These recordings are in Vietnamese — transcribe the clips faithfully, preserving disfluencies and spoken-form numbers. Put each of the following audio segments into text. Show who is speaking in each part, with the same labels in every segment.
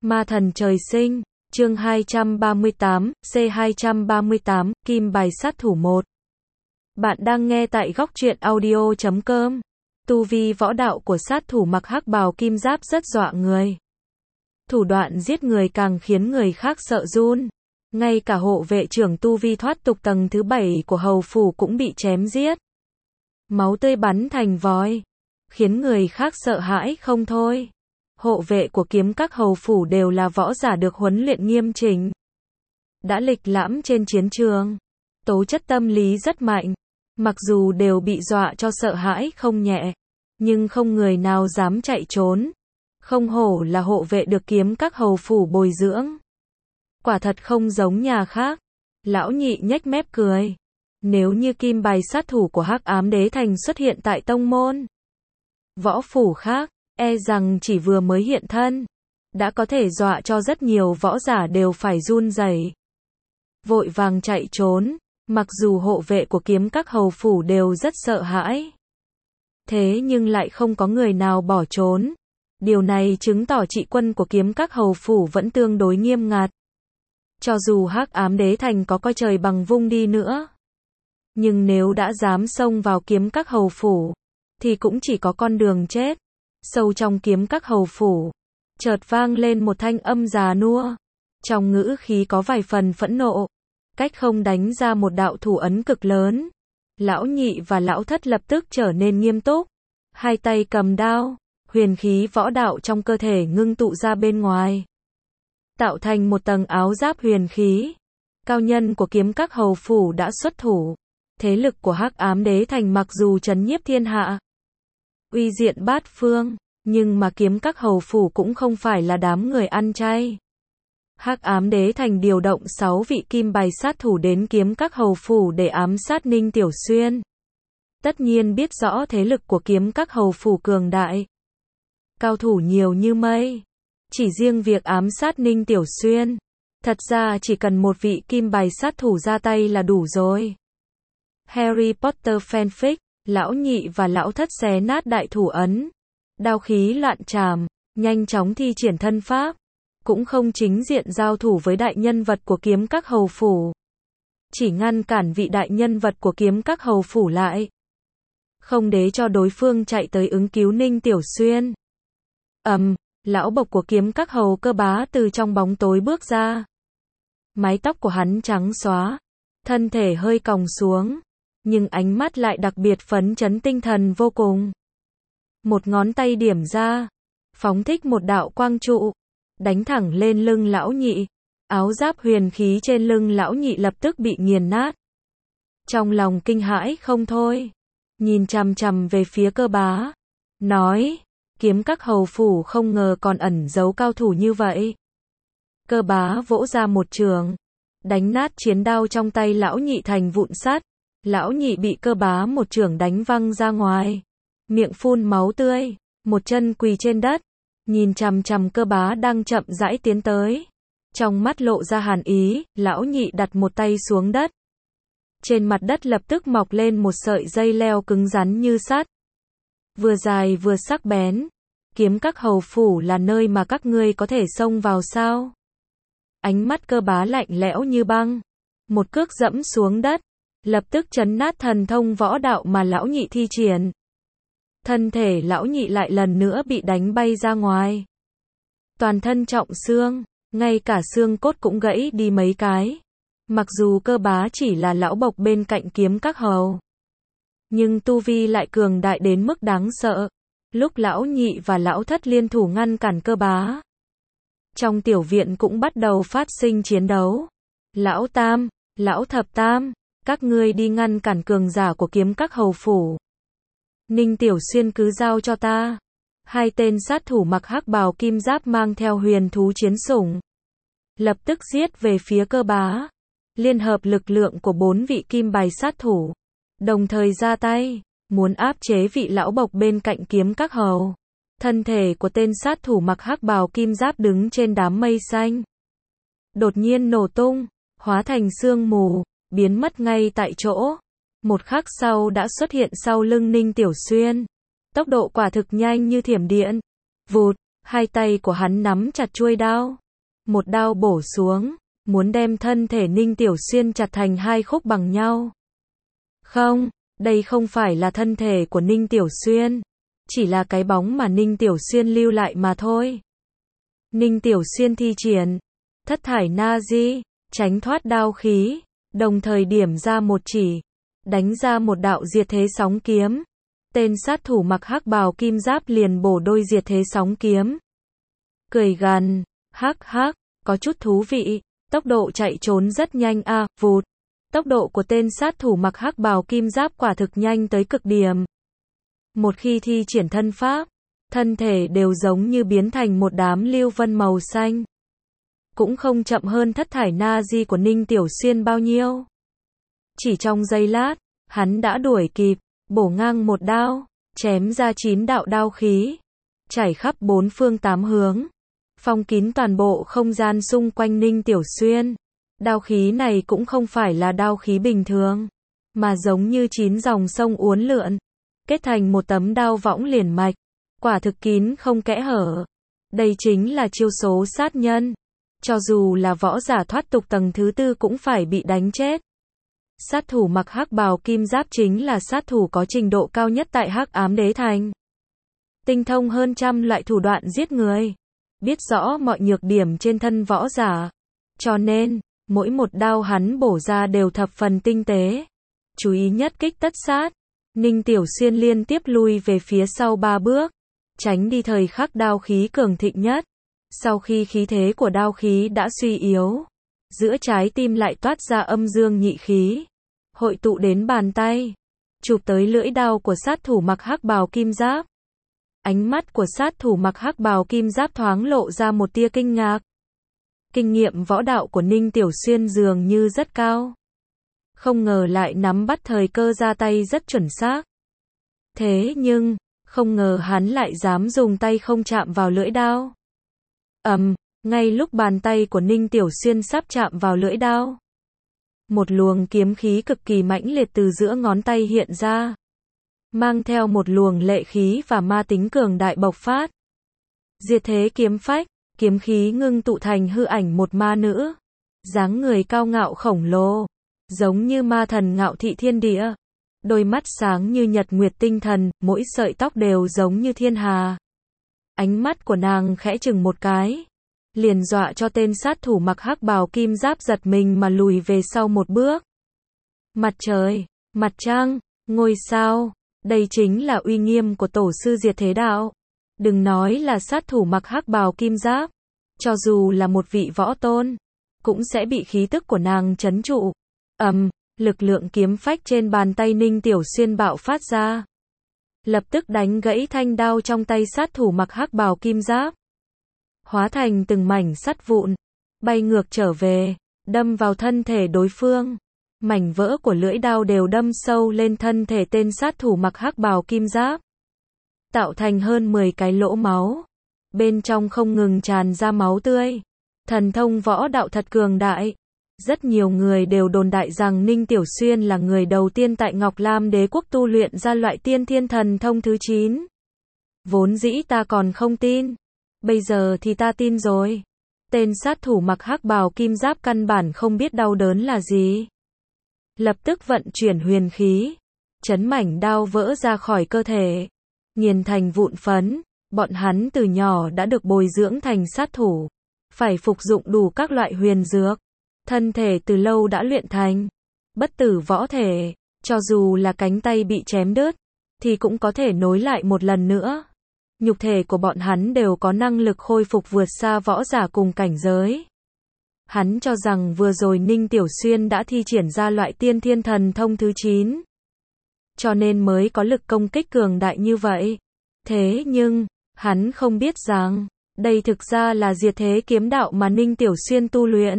Speaker 1: Ma thần trời sinh, chương hai trăm ba mươi tám, C hai trăm ba mươi tám, Kim bài sát thủ một. Bạn đang nghe tại góc truyện audio chấm com. Tu vi võ đạo của sát thủ mặc hắc bào kim giáp rất dọa người. Thủ đoạn giết người càng khiến người khác sợ run. Ngay cả hộ vệ trưởng tu vi thoát tục tầng thứ bảy của hầu phủ cũng bị chém giết. Máu tươi bắn thành vòi, khiến người khác sợ hãi không thôi. Hộ vệ của kiếm các hầu phủ đều là võ giả được huấn luyện nghiêm chỉnh, đã lịch lãm trên chiến trường, tố chất tâm lý rất mạnh. Mặc dù đều bị dọa cho sợ hãi không nhẹ, nhưng không người nào dám chạy trốn. Không hổ là hộ vệ được kiếm các hầu phủ bồi dưỡng. Quả thật không giống nhà khác. Lão nhị nhếch mép cười. Nếu như kim bài sát thủ của Hắc Ám Đế Thành xuất hiện tại tông môn, võ phủ khác, e rằng chỉ vừa mới hiện thân, đã có thể dọa cho rất nhiều võ giả đều phải run rẩy, vội vàng chạy trốn. Mặc dù hộ vệ của kiếm các hầu phủ đều rất sợ hãi, thế nhưng lại không có người nào bỏ trốn. Điều này chứng tỏ trị quân của kiếm các hầu phủ vẫn tương đối nghiêm ngặt. Cho dù Hắc Ám Đế Thành có coi trời bằng vung đi nữa, nhưng nếu đã dám xông vào kiếm các hầu phủ, thì cũng chỉ có con đường chết. Sâu trong kiếm các hầu phủ, chợt vang lên một thanh âm già nua, trong ngữ khí có vài phần phẫn nộ, cách không đánh ra một đạo thủ ấn cực lớn. Lão nhị và lão thất lập tức trở nên nghiêm túc, hai tay cầm đao, huyền khí võ đạo trong cơ thể ngưng tụ ra bên ngoài, tạo thành một tầng áo giáp huyền khí. Cao nhân của kiếm các hầu phủ đã xuất thủ. Thế lực của Hắc Ám Đế Thành mặc dù trấn nhiếp thiên hạ, uy diện bát phương, nhưng mà kiếm các hầu phủ cũng không phải là đám người ăn chay. Hắc Ám Đế Thành điều động sáu vị kim bài sát thủ đến kiếm các hầu phủ để ám sát Ninh Tiểu Xuyên. Tất nhiên biết rõ thế lực của kiếm các hầu phủ cường đại, cao thủ nhiều như mây. Chỉ riêng việc ám sát Ninh Tiểu Xuyên, thật ra chỉ cần một vị kim bài sát thủ ra tay là đủ rồi. Harry Potter fanfic, lão nhị và lão thất xé nát đại thủ ấn, đao khí loạn tràm, nhanh chóng thi triển thân pháp, cũng không chính diện giao thủ với đại nhân vật của kiếm các hầu phủ, chỉ ngăn cản vị đại nhân vật của kiếm các hầu phủ lại, không để cho đối phương chạy tới ứng cứu Ninh Tiểu Xuyên. Ầm, um, lão bộc của kiếm các hầu Cơ Bá từ trong bóng tối bước ra. Mái tóc của hắn trắng xóa, thân thể hơi còng xuống, nhưng ánh mắt lại đặc biệt phấn chấn tinh thần vô cùng. Một ngón tay điểm ra, phóng thích một đạo quang trụ, đánh thẳng lên lưng lão nhị. Áo giáp huyền khí trên lưng lão nhị lập tức bị nghiền nát. Trong lòng kinh hãi không thôi, nhìn chằm chằm về phía Cơ Bá, nói, kiếm các hầu phủ không ngờ còn ẩn giấu cao thủ như vậy. Cơ Bá vỗ ra một trường, đánh nát chiến đao trong tay lão nhị thành vụn sắt. Lão nhị bị Cơ Bá một chưởng đánh văng ra ngoài, miệng phun máu tươi, một chân quỳ trên đất, nhìn chằm chằm Cơ Bá đang chậm rãi tiến tới. Trong mắt lộ ra hàn ý, lão nhị đặt một tay xuống đất. Trên mặt đất lập tức mọc lên một sợi dây leo cứng rắn như sắt, vừa dài vừa sắc bén. Kiếm các hầu phủ là nơi mà các ngươi có thể xông vào sao? Ánh mắt Cơ Bá lạnh lẽo như băng, một cước dẫm xuống đất, lập tức chấn nát thần thông võ đạo mà lão nhị thi triển. Thân thể lão nhị lại lần nữa bị đánh bay ra ngoài, toàn thân trọng xương, ngay cả xương cốt cũng gãy đi mấy cái. Mặc dù Cơ Bá chỉ là lão bộc bên cạnh kiếm các hầu, nhưng tu vi lại cường đại đến mức đáng sợ. Lúc lão nhị và lão thất liên thủ ngăn cản Cơ Bá, trong tiểu viện cũng bắt đầu phát sinh chiến đấu. Lão tam, lão thập tam, các ngươi đi ngăn cản cường giả của kiếm các hầu phủ. Ninh Tiểu Xuyên cứ giao cho ta. Hai tên sát thủ mặc hắc bào kim giáp mang theo huyền thú chiến sủng, lập tức giết về phía Cơ Bá. Liên hợp lực lượng của bốn vị kim bài sát thủ, đồng thời ra tay, muốn áp chế vị lão bộc bên cạnh kiếm các hầu. Thân thể của tên sát thủ mặc hắc bào kim giáp đứng trên đám mây xanh, đột nhiên nổ tung, hóa thành sương mù, biến mất ngay tại chỗ. Một khắc sau đã xuất hiện sau lưng Ninh Tiểu Xuyên. Tốc độ quả thực nhanh như thiểm điện. Vụt, Hai tay của hắn nắm chặt chuôi đao. Một đao bổ xuống, muốn đem thân thể Ninh Tiểu Xuyên chặt thành hai khúc bằng nhau. Không, đây không phải là thân thể của Ninh Tiểu Xuyên. Chỉ là cái bóng mà Ninh Tiểu Xuyên lưu lại mà thôi. Ninh Tiểu Xuyên thi triển thất thải na di, tránh thoát đao khí, đồng thời điểm ra một chỉ, đánh ra một đạo diệt thế sóng kiếm. Tên sát thủ mặc hắc bào kim giáp liền bổ đôi diệt thế sóng kiếm. Cười gằn, hắc hắc, có chút thú vị, tốc độ chạy trốn rất nhanh a, à, vụt. Tốc độ của tên sát thủ mặc hắc bào kim giáp quả thực nhanh tới cực điểm. Một khi thi triển thân pháp, thân thể đều giống như biến thành một đám lưu vân màu xanh. Cũng không chậm hơn thất thải na di của Ninh Tiểu Xuyên bao nhiêu. Chỉ trong giây lát, hắn đã đuổi kịp, bổ ngang một đao, chém ra chín đạo đao khí, chảy khắp bốn phương tám hướng, phong kín toàn bộ không gian xung quanh Ninh Tiểu Xuyên. Đao khí này cũng không phải là đao khí bình thường, mà giống như chín dòng sông uốn lượn, kết thành một tấm đao võng liền mạch, quả thực kín không kẽ hở. Đây chính là chiêu số sát nhân, cho dù là võ giả thoát tục tầng thứ tư cũng phải bị đánh chết. Sát thủ mặc hắc bào kim giáp chính là sát thủ có trình độ cao nhất tại Hắc Ám Đế Thành. Tinh thông hơn trăm loại thủ đoạn giết người, biết rõ mọi nhược điểm trên thân võ giả, cho nên mỗi một đao hắn bổ ra đều thập phần tinh tế. Chú ý nhất kích tất sát. Ninh Tiểu Xuyên liên tiếp lui về phía sau ba bước, tránh đi thời khắc đao khí cường thịnh nhất. Sau khi khí thế của đao khí đã suy yếu, giữa trái tim lại toát ra âm dương nhị khí, hội tụ đến bàn tay, chụp tới lưỡi đao của sát thủ mặc hắc bào kim giáp. Ánh mắt của sát thủ mặc hắc bào kim giáp thoáng lộ ra một tia kinh ngạc. Kinh nghiệm võ đạo của Ninh Tiểu Xuyên dường như rất cao. Không ngờ lại nắm bắt thời cơ ra tay rất chuẩn xác. Thế nhưng, không ngờ hắn lại dám dùng tay không chạm vào lưỡi đao. Ầm, ngay lúc bàn tay của Ninh Tiểu Xuyên sắp chạm vào lưỡi đao, một luồng kiếm khí cực kỳ mãnh liệt từ giữa ngón tay hiện ra, mang theo một luồng lệ khí và ma tính cường đại bộc phát. Diệt thế kiếm phách, kiếm khí ngưng tụ thành hư ảnh một ma nữ, dáng người cao ngạo khổng lồ, giống như ma thần ngạo thị thiên địa, đôi mắt sáng như nhật nguyệt tinh thần, mỗi sợi tóc đều giống như thiên hà. Ánh mắt của nàng khẽ chừng một cái, liền dọa cho tên sát thủ mặc hắc bào kim giáp giật mình mà lùi về sau một bước. Mặt trời, mặt trăng, ngôi sao, đây chính là uy nghiêm của tổ sư diệt thế đạo. Đừng nói là sát thủ mặc hắc bào kim giáp, cho dù là một vị võ tôn, cũng sẽ bị khí tức của nàng trấn trụ. Ầm, lực lượng kiếm phách trên bàn tay Ninh Tiểu Xuyên bạo phát ra, lập tức đánh gãy thanh đao trong tay sát thủ mặc hắc bào kim giáp, hóa thành từng mảnh sắt vụn, bay ngược trở về, đâm vào thân thể đối phương. Mảnh vỡ của lưỡi đao đều đâm sâu lên thân thể tên sát thủ mặc hắc bào kim giáp, tạo thành hơn mười cái lỗ máu, bên trong không ngừng tràn ra máu tươi. Thần thông võ đạo thật cường đại. Rất nhiều người đều đồn đại rằng Ninh Tiểu Xuyên là người đầu tiên tại Ngọc Lam Đế quốc tu luyện ra loại tiên thiên thần thông thứ chín. Vốn dĩ ta còn không tin, bây giờ thì ta tin rồi. Tên sát thủ mặc hắc bào kim giáp căn bản không biết đau đớn là gì. Lập tức vận chuyển huyền khí, chấn mảnh đao vỡ ra khỏi cơ thể, nghiền thành vụn phấn. Bọn hắn từ nhỏ đã được bồi dưỡng thành sát thủ, phải phục dụng đủ các loại huyền dược. Thân thể từ lâu đã luyện thành bất tử võ thể, cho dù là cánh tay bị chém đứt, thì cũng có thể nối lại một lần nữa. Nhục thể của bọn hắn đều có năng lực khôi phục vượt xa võ giả cùng cảnh giới. Hắn cho rằng vừa rồi Ninh Tiểu Xuyên đã thi triển ra loại tiên thiên thần thông thứ chín, cho nên mới có lực công kích cường đại như vậy. Thế nhưng, hắn không biết rằng, đây thực ra là diệt thế kiếm đạo mà Ninh Tiểu Xuyên tu luyện.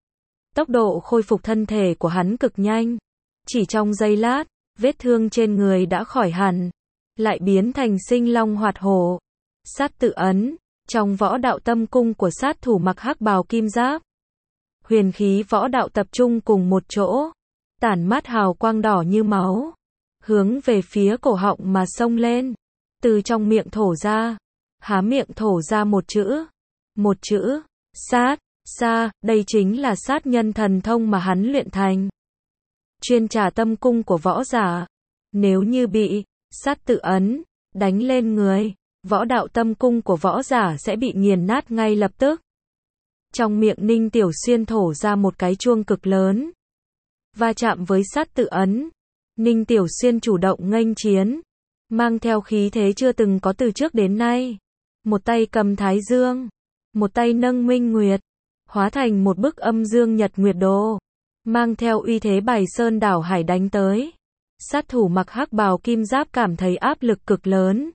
Speaker 1: Tốc độ khôi phục thân thể của hắn cực nhanh. Chỉ trong giây lát, vết thương trên người đã khỏi hẳn, lại biến thành sinh long hoạt hổ. Sát tự ấn, trong võ đạo tâm cung của sát thủ mặc hắc bào kim giáp. Huyền khí võ đạo tập trung cùng một chỗ, tản mát hào quang đỏ như máu, hướng về phía cổ họng mà xông lên, từ trong miệng thổ ra. há miệng thổ ra một chữ. Một chữ, sát, sa, đây chính là sát nhân thần thông mà hắn luyện thành. Chuyên trả tâm cung của võ giả. Nếu như bị sát tự ấn đánh lên người, võ đạo tâm cung của võ giả sẽ bị nghiền nát ngay lập tức. Trong miệng Ninh Tiểu Xuyên thổ ra một cái chuông cực lớn. Va chạm với sát tự ấn, Ninh Tiểu Xuyên chủ động nghênh chiến, mang theo khí thế chưa từng có từ trước đến nay. Một tay cầm Thái Dương, một tay nâng Minh Nguyệt, hóa thành một bức âm dương nhật nguyệt đồ, mang theo uy thế bài sơn đảo hải đánh tới. Sát thủ mặc hắc bào kim giáp cảm thấy áp lực cực lớn.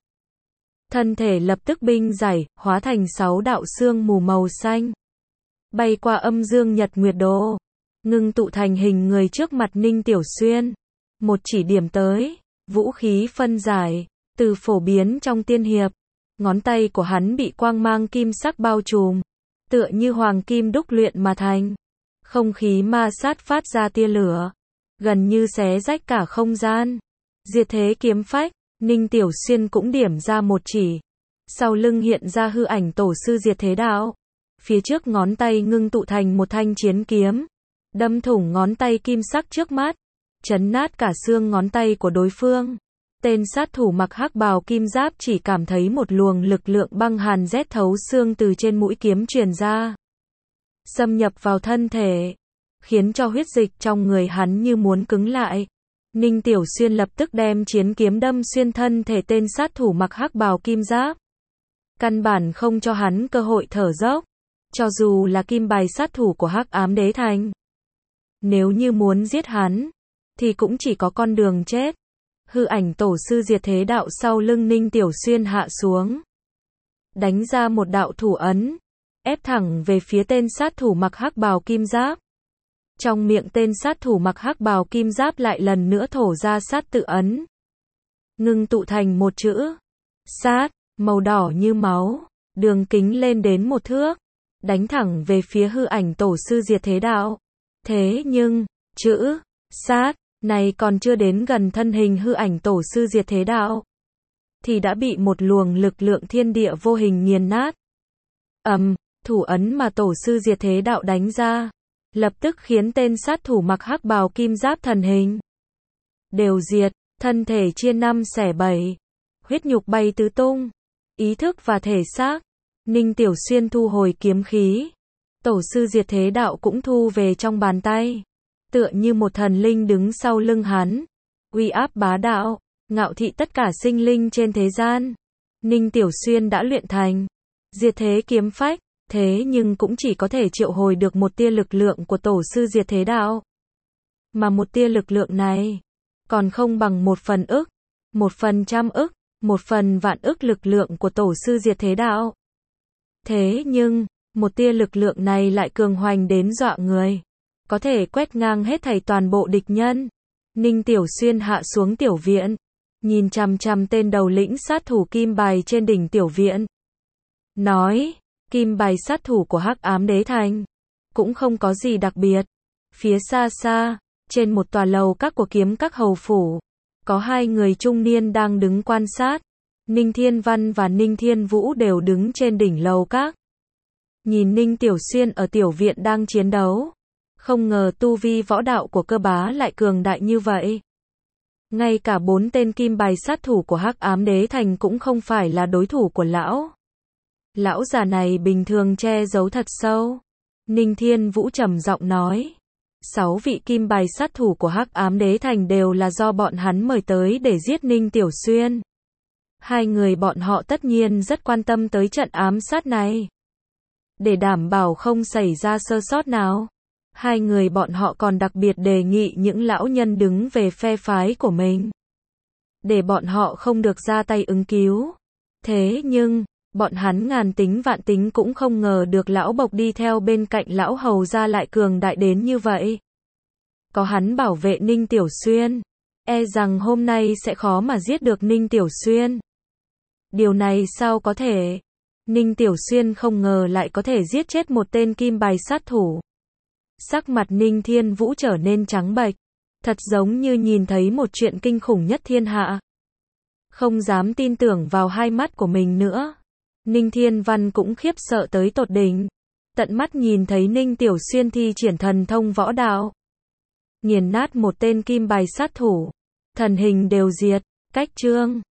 Speaker 1: Thân thể lập tức binh giải, hóa thành sáu đạo sương mù màu xanh. Bay qua âm dương nhật nguyệt đồ, ngưng tụ thành hình người trước mặt Ninh Tiểu Xuyên. Một chỉ điểm tới, vũ khí phân giải, từ phổ biến trong tiên hiệp. Ngón tay của hắn bị quang mang kim sắc bao trùm, tựa như hoàng kim đúc luyện mà thành. Không khí ma sát phát ra tia lửa, gần như xé rách cả không gian. Diệt thế kiếm phách, Ninh Tiểu Xuyên cũng điểm ra một chỉ. Sau lưng hiện ra hư ảnh tổ sư diệt thế đạo. Phía trước ngón tay ngưng tụ thành một thanh chiến kiếm, đâm thủng ngón tay kim sắc trước mắt, chấn nát cả xương ngón tay của đối phương. Tên sát thủ mặc hắc bào kim giáp chỉ cảm thấy một luồng lực lượng băng hàn rét thấu xương từ trên mũi kiếm truyền ra, xâm nhập vào thân thể, khiến cho huyết dịch trong người hắn như muốn cứng lại. Ninh Tiểu Xuyên lập tức đem chiến kiếm đâm xuyên thân thể tên sát thủ mặc hắc bào kim giáp, căn bản không cho hắn cơ hội thở dốc. Cho dù là kim bài sát thủ của Hắc Ám Đế Thành, nếu như muốn giết hắn, thì cũng chỉ có con đường chết. Hư ảnh tổ sư diệt thế đạo sau lưng Ninh Tiểu Xuyên hạ xuống, đánh ra một đạo thủ ấn, ép thẳng về phía tên sát thủ mặc hắc bào kim giáp. Trong miệng tên sát thủ mặc hắc bào kim giáp lại lần nữa thổ ra sát tự ấn, ngưng tụ thành một chữ sát, màu đỏ như máu, đường kính lên đến một thước, đánh thẳng về phía hư ảnh tổ sư diệt thế đạo. Thế nhưng, chữ sát này còn chưa đến gần thân hình hư ảnh tổ sư diệt thế đạo, thì đã bị một luồng lực lượng thiên địa vô hình nghiền nát. Ầm, thủ ấn mà tổ sư diệt thế đạo đánh ra, lập tức khiến tên sát thủ mặc hắc bào kim giáp thần hình đều diệt, thân thể chia năm xẻ bảy, huyết nhục bay tứ tung, ý thức và thể xác. Ninh Tiểu Xuyên thu hồi kiếm khí, tổ sư diệt thế đạo cũng thu về trong bàn tay, tựa như một thần linh đứng sau lưng hắn, uy áp bá đạo, ngạo thị tất cả sinh linh trên thế gian. Ninh Tiểu Xuyên đã luyện thành diệt thế kiếm phách, thế nhưng cũng chỉ có thể triệu hồi được một tia lực lượng của tổ sư diệt thế đạo. Mà một tia lực lượng này, còn không bằng một phần ức, một phần trăm ức, một phần vạn ức lực lượng của tổ sư diệt thế đạo. Thế nhưng, một tia lực lượng này lại cường hoành đến dọa người, có thể quét ngang hết thảy toàn bộ địch nhân. Ninh Tiểu Xuyên hạ xuống tiểu viện, nhìn chằm chằm tên đầu lĩnh sát thủ kim bài trên đỉnh tiểu viện, nói, kim bài sát thủ của Hắc Ám Đế Thành, cũng không có gì đặc biệt. Phía xa xa, trên một tòa lầu các của kiếm các hầu phủ, có hai người trung niên đang đứng quan sát. Ninh Thiên Văn và Ninh Thiên Vũ đều đứng trên đỉnh lầu các, nhìn Ninh Tiểu Xuyên ở tiểu viện đang chiến đấu. Không ngờ tu vi võ đạo của cơ bá lại cường đại như vậy. Ngay cả bốn tên kim bài sát thủ của Hắc Ám Đế Thành cũng không phải là đối thủ của lão. Lão già này bình thường che giấu thật sâu. Ninh Thiên Vũ trầm giọng nói, sáu vị kim bài sát thủ của Hắc Ám Đế Thành đều là do bọn hắn mời tới để giết Ninh Tiểu Xuyên. Hai người bọn họ tất nhiên rất quan tâm tới trận ám sát này. Để đảm bảo không xảy ra sơ sót nào, hai người bọn họ còn đặc biệt đề nghị những lão nhân đứng về phe phái của mình, để bọn họ không được ra tay ứng cứu. Thế nhưng, bọn hắn ngàn tính vạn tính cũng không ngờ được lão bộc đi theo bên cạnh lão hầu gia lại cường đại đến như vậy. Có hắn bảo vệ Ninh Tiểu Xuyên, e rằng hôm nay sẽ khó mà giết được Ninh Tiểu Xuyên. Điều này sao có thể? Ninh Tiểu Xuyên không ngờ lại có thể giết chết một tên kim bài sát thủ. Sắc mặt Ninh Thiên Vũ trở nên trắng bệch, thật giống như nhìn thấy một chuyện kinh khủng nhất thiên hạ. Không dám tin tưởng vào hai mắt của mình nữa. Ninh Thiên Văn cũng khiếp sợ tới tột đỉnh. Tận mắt nhìn thấy Ninh Tiểu Xuyên thi triển thần thông võ đạo. Nghiền nát một tên kim bài sát thủ. Thần hình đều diệt. Cách chương.